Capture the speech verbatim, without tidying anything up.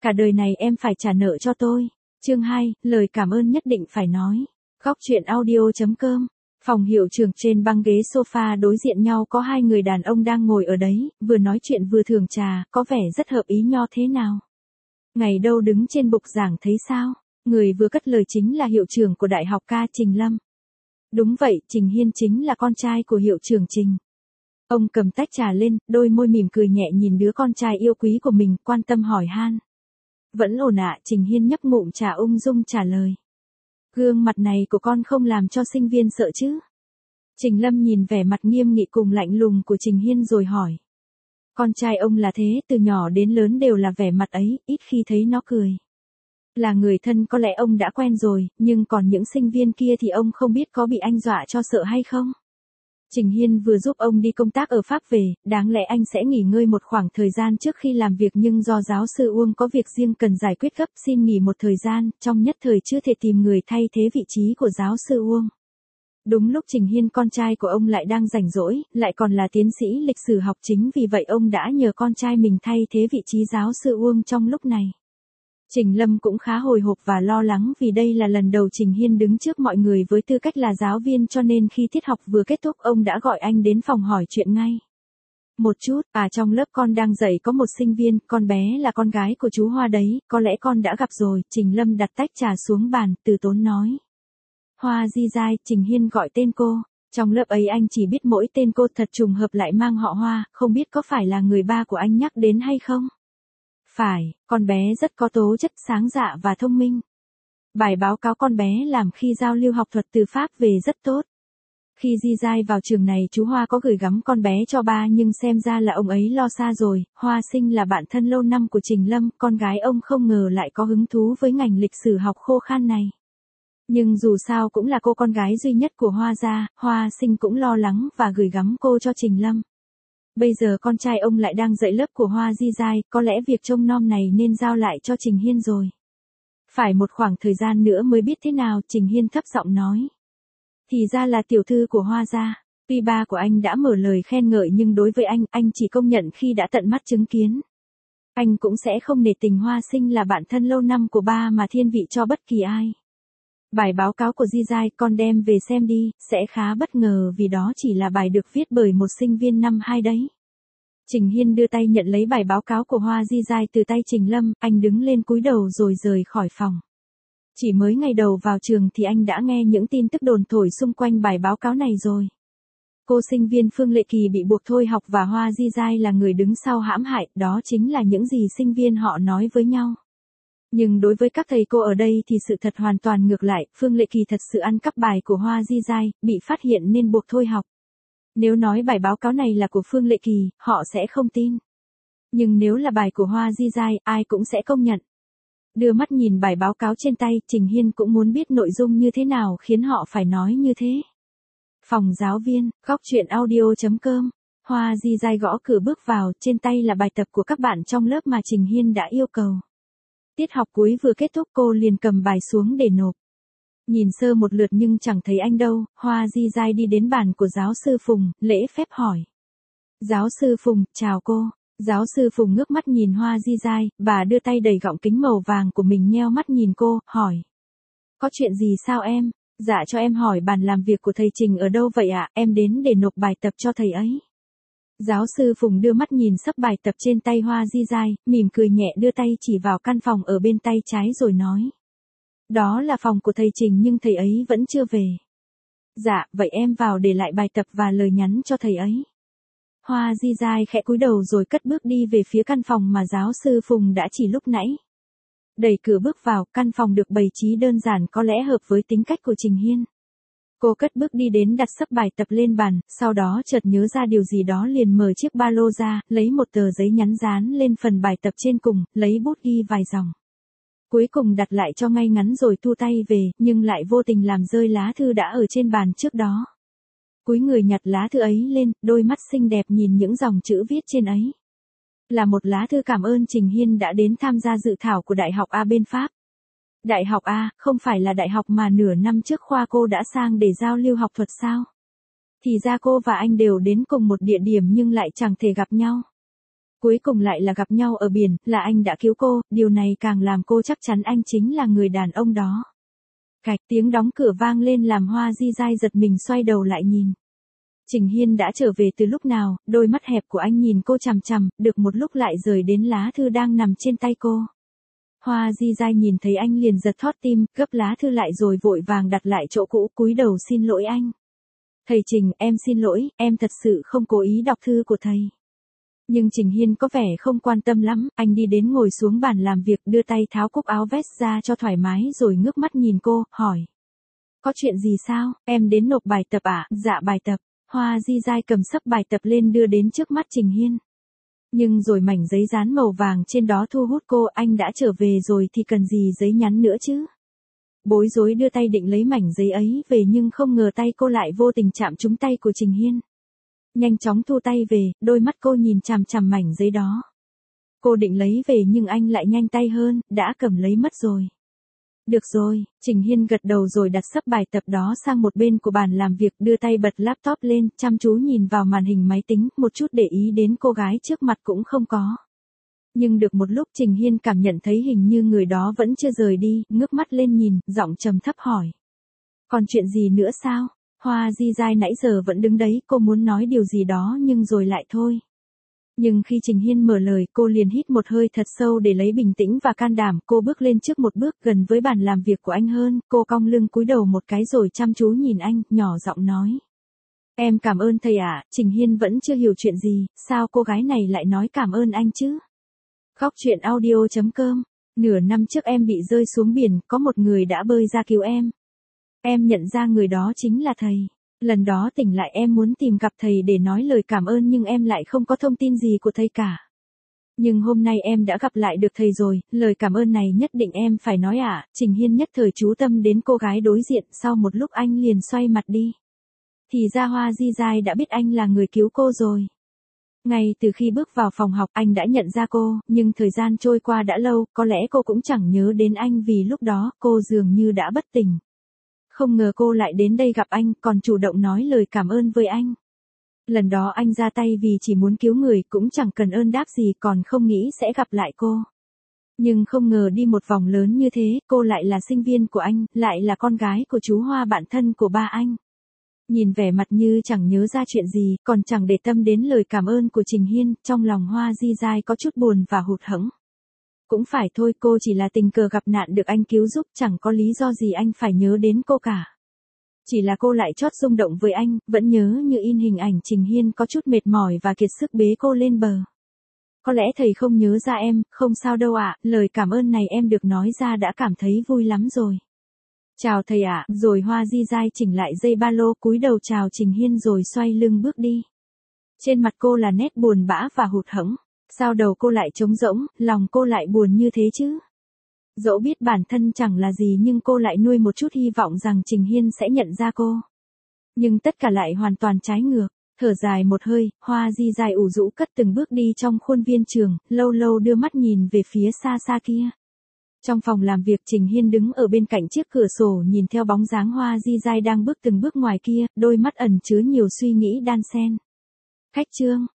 Cả đời này em phải trả nợ cho tôi. Chương hai, lời cảm ơn nhất định phải nói. Góc truyện audio chấm com. Phòng hiệu trưởng, trên băng ghế sofa đối diện nhau có hai người đàn ông đang ngồi ở đấy, vừa nói chuyện vừa thưởng trà, có vẻ rất hợp ý nho thế nào. Ngày đâu đứng trên bục giảng thấy sao? Người vừa cất lời chính là hiệu trưởng của Đại học ca Trình Lâm. Đúng vậy, Trình Hiên chính là con trai của hiệu trưởng Trình. Ông cầm tách trà lên, đôi môi mỉm cười nhẹ nhìn đứa con trai yêu quý của mình, quan tâm hỏi han. Vẫn ổn ạ, Trình Hiên nhấp ngụm trà ung dung trả lời. Gương mặt này của con không làm cho sinh viên sợ chứ? Trình Lâm nhìn vẻ mặt nghiêm nghị cùng lạnh lùng của Trình Hiên rồi hỏi. Con trai ông là thế, từ nhỏ đến lớn đều là vẻ mặt ấy, ít khi thấy nó cười. Là người thân có lẽ ông đã quen rồi, nhưng còn những sinh viên kia thì ông không biết có bị anh dọa cho sợ hay không? Trình Hiên vừa giúp ông đi công tác ở Pháp về, đáng lẽ anh sẽ nghỉ ngơi một khoảng thời gian trước khi làm việc, nhưng do giáo sư Uông có việc riêng cần giải quyết gấp, xin nghỉ một thời gian, trong nhất thời chưa thể tìm người thay thế vị trí của giáo sư Uông. Đúng lúc Trình Hiên con trai của ông lại đang rảnh rỗi, lại còn là tiến sĩ lịch sử học, chính vì vậy ông đã nhờ con trai mình thay thế vị trí giáo sư Uông trong lúc này. Trình Lâm cũng khá hồi hộp và lo lắng vì đây là lần đầu Trình Hiên đứng trước mọi người với tư cách là giáo viên, cho nên khi tiết học vừa kết thúc ông đã gọi anh đến phòng hỏi chuyện ngay. Một chút, à trong lớp con đang dạy có một sinh viên, con bé là con gái của chú Hoa đấy, có lẽ con đã gặp rồi. Trình Lâm đặt tách trà xuống bàn, từ tốn nói. Hoa Di Giai, Trình Hiên gọi tên cô. Trong lớp ấy anh chỉ biết mỗi tên cô, thật trùng hợp lại mang họ Hoa, không biết có phải là người ba của anh nhắc đến hay không? Phải, con bé rất có tố chất, sáng dạ và thông minh. Bài báo cáo con bé làm khi giao lưu học thuật từ Pháp về rất tốt. Khi Di Giai vào trường này chú Hoa có gửi gắm con bé cho ba, nhưng xem ra là ông ấy lo xa rồi. Hoa Sinh là bạn thân lâu năm của Trình Lâm, con gái ông không ngờ lại có hứng thú với ngành lịch sử học khô khan này. Nhưng dù sao cũng là cô con gái duy nhất của Hoa gia, Hoa Sinh cũng lo lắng và gửi gắm cô cho Trình Lâm. Bây giờ con trai ông lại đang dạy lớp của Hoa Di Giai, có lẽ việc trông nom này nên giao lại cho Trình Hiên rồi. Phải một khoảng thời gian nữa mới biết thế nào, Trình Hiên thấp giọng nói. Thì ra là tiểu thư của Hoa gia. Tuy ba của anh đã mở lời khen ngợi nhưng đối với anh, anh chỉ công nhận khi đã tận mắt chứng kiến. Anh cũng sẽ không nể tình Hoa Sinh là bạn thân lâu năm của ba mà thiên vị cho bất kỳ ai. Bài báo cáo của Di Giai con đem về xem đi, sẽ khá bất ngờ vì đó chỉ là bài được viết bởi một sinh viên năm hai đấy. Trình Hiên đưa tay nhận lấy bài báo cáo của Hoa Di Giai từ tay Trình Lâm, anh đứng lên cúi đầu rồi rời khỏi phòng. Chỉ mới ngày đầu vào trường thì anh đã nghe những tin tức đồn thổi xung quanh bài báo cáo này rồi. Cô sinh viên Phương Lệ Kỳ bị buộc thôi học và Hoa Di Giai là người đứng sau hãm hại, đó chính là những gì sinh viên họ nói với nhau. Nhưng đối với các thầy cô ở đây thì sự thật hoàn toàn ngược lại, Phương Lệ Kỳ thật sự ăn cắp bài của Hoa Di Giai, bị phát hiện nên buộc thôi học. Nếu nói bài báo cáo này là của Phương Lệ Kỳ, họ sẽ không tin. Nhưng nếu là bài của Hoa Di Giai, ai cũng sẽ công nhận. Đưa mắt nhìn bài báo cáo trên tay, Trình Hiên cũng muốn biết nội dung như thế nào khiến họ phải nói như thế. Phòng giáo viên, góc truyện audio chấm com. Hoa Di Giai gõ cửa bước vào, trên tay là bài tập của các bạn trong lớp mà Trình Hiên đã yêu cầu. Tiết học cuối vừa kết thúc cô liền cầm bài xuống để nộp. Nhìn sơ một lượt nhưng chẳng thấy anh đâu, Hoa Di Giai đi đến bàn của giáo sư Phùng, lễ phép hỏi. Giáo sư Phùng, chào cô. Giáo sư Phùng ngước mắt nhìn Hoa Di Giai, bà đưa tay đẩy gọng kính màu vàng của mình nheo mắt nhìn cô, hỏi. Có chuyện gì sao em? Dạ cho em hỏi bàn làm việc của thầy Trình ở đâu vậy ạ, em đến để nộp bài tập cho thầy ấy. Giáo sư Phùng đưa mắt nhìn sấp bài tập trên tay Hoa Di Giai, mỉm cười nhẹ đưa tay chỉ vào căn phòng ở bên tay trái rồi nói. Đó là phòng của thầy Trình nhưng thầy ấy vẫn chưa về. Dạ, vậy em vào để lại bài tập và lời nhắn cho thầy ấy. Hoa Di Giai khẽ cúi đầu rồi cất bước đi về phía căn phòng mà giáo sư Phùng đã chỉ lúc nãy. Đẩy cửa bước vào, căn phòng được bày trí đơn giản có lẽ hợp với tính cách của Trình Hiên. Cô cất bước đi đến đặt sấp bài tập lên bàn, sau đó chợt nhớ ra điều gì đó liền mở chiếc ba lô ra, lấy một tờ giấy nhắn dán lên phần bài tập trên cùng, lấy bút ghi vài dòng. Cuối cùng đặt lại cho ngay ngắn rồi thu tay về, nhưng lại vô tình làm rơi lá thư đã ở trên bàn trước đó. Cúi người nhặt lá thư ấy lên, đôi mắt xinh đẹp nhìn những dòng chữ viết trên ấy. Là một lá thư cảm ơn Trình Hiên đã đến tham gia dự thảo của Đại học A bên Pháp. Đại học A, không phải là đại học mà nửa năm trước khoa cô đã sang để giao lưu học thuật sao? Thì ra cô và anh đều đến cùng một địa điểm nhưng lại chẳng thể gặp nhau. cuối cùng lại là gặp nhau ở biển, là anh đã cứu cô, điều này càng làm cô chắc chắn anh chính là người đàn ông đó. Cạch, tiếng đóng cửa vang lên làm Hoa Di Dai giật mình xoay đầu lại nhìn. Trình Hiên đã trở về từ lúc nào, đôi mắt hẹp của anh nhìn cô chằm chằm, được một lúc lại rời đến lá thư đang nằm trên tay cô. Hoa Di Dai nhìn thấy anh liền giật thót tim, gấp lá thư lại rồi vội vàng đặt lại chỗ cũ, cúi đầu xin lỗi anh. Thầy Trình, em xin lỗi, em thật sự không cố ý đọc thư của thầy. Nhưng Trình Hiên có vẻ không quan tâm lắm, anh đi đến ngồi xuống bàn làm việc, đưa tay tháo cúc áo vest ra cho thoải mái rồi ngước mắt nhìn cô, hỏi. Có chuyện gì sao, em đến nộp bài tập à? Dạ bài tập. Hoa Di Dai cầm sấp bài tập lên đưa đến trước mắt Trình Hiên. Nhưng rồi mảnh giấy dán màu vàng trên đó thu hút cô, anh đã trở về rồi thì cần gì giấy nhắn nữa chứ? Bối rối đưa tay định lấy mảnh giấy ấy về nhưng không ngờ tay cô lại vô tình chạm trúng tay của Trình Hiên. Nhanh chóng thu tay về, đôi mắt cô nhìn chằm chằm mảnh giấy đó. Cô định lấy về nhưng anh lại nhanh tay hơn, đã cầm lấy mất rồi. Được rồi, Trình Hiên gật đầu rồi đặt sấp bài tập đó sang một bên của bàn làm việc, đưa tay bật laptop lên, chăm chú nhìn vào màn hình máy tính, một chút để ý đến cô gái trước mặt cũng không có. Nhưng được một lúc Trình Hiên cảm nhận thấy hình như người đó vẫn chưa rời đi, ngước mắt lên nhìn, giọng trầm thấp hỏi. Còn chuyện gì nữa sao? Hoa Di Dai nãy giờ vẫn đứng đấy, cô muốn nói điều gì đó nhưng rồi lại thôi. Nhưng khi Trình Hiên mở lời, cô liền hít một hơi thật sâu để lấy bình tĩnh và can đảm, cô bước lên trước một bước gần với bàn làm việc của anh hơn, cô cong lưng cúi đầu một cái rồi chăm chú nhìn anh, nhỏ giọng nói. Em cảm ơn thầy ạ. Trình Hiên vẫn chưa hiểu chuyện gì, sao cô gái này lại nói cảm ơn anh chứ? Khóc chuyện audio chấm com. Nửa năm trước em bị rơi xuống biển, có một người đã bơi ra cứu em. Em nhận ra người đó chính là thầy. Lần đó tỉnh lại em muốn tìm gặp thầy để nói lời cảm ơn nhưng em lại không có thông tin gì của thầy cả. Nhưng hôm nay em đã gặp lại được thầy rồi, lời cảm ơn này nhất định em phải nói ạ. À. Trình Hiên nhất thời chú tâm đến cô gái đối diện, sau một lúc anh liền xoay mặt đi. Thì ra Hoa Di Dai đã biết anh là người cứu cô rồi. Ngay từ khi bước vào phòng học anh đã nhận ra cô, nhưng thời gian trôi qua đã lâu, có lẽ cô cũng chẳng nhớ đến anh vì lúc đó cô dường như đã bất tỉnh. Không ngờ cô lại đến đây gặp anh, còn chủ động nói lời cảm ơn với anh. Lần đó anh ra tay vì chỉ muốn cứu người, cũng chẳng cần ơn đáp gì, còn không nghĩ sẽ gặp lại cô. Nhưng không ngờ đi một vòng lớn như thế, cô lại là sinh viên của anh, lại là con gái của chú Hoa bạn thân của ba anh. Nhìn vẻ mặt như chẳng nhớ ra chuyện gì, còn chẳng để tâm đến lời cảm ơn của Trình Hiên, trong lòng Hoa Di Dai có chút buồn và hụt hẫng. Cũng phải thôi, cô chỉ là tình cờ gặp nạn được anh cứu giúp, chẳng có lý do gì anh phải nhớ đến cô cả. Chỉ là cô lại chót rung động với anh, vẫn nhớ như in hình ảnh Trình Hiên có chút mệt mỏi và kiệt sức bế cô lên bờ. Có lẽ thầy không nhớ ra em, không sao đâu ạ, lời cảm ơn này em được nói ra đã cảm thấy vui lắm rồi. Chào thầy ạ, rồi Hoa Di Dai chỉnh lại dây ba lô, cúi đầu chào Trình Hiên rồi xoay lưng bước đi. Trên mặt cô là nét buồn bã và hụt hẫng. Sao đầu cô lại trống rỗng, lòng cô lại buồn như thế chứ? Dẫu biết bản thân chẳng là gì nhưng cô lại nuôi một chút hy vọng rằng Trình Hiên sẽ nhận ra cô. Nhưng tất cả lại hoàn toàn trái ngược. Thở dài một hơi, Hoa Di Dai ủ rũ cất từng bước đi trong khuôn viên trường, lâu lâu đưa mắt nhìn về phía xa xa kia. Trong phòng làm việc Trình Hiên đứng ở bên cạnh chiếc cửa sổ nhìn theo bóng dáng Hoa Di Dai đang bước từng bước ngoài kia, đôi mắt ẩn chứa nhiều suy nghĩ đan xen. Khách trương.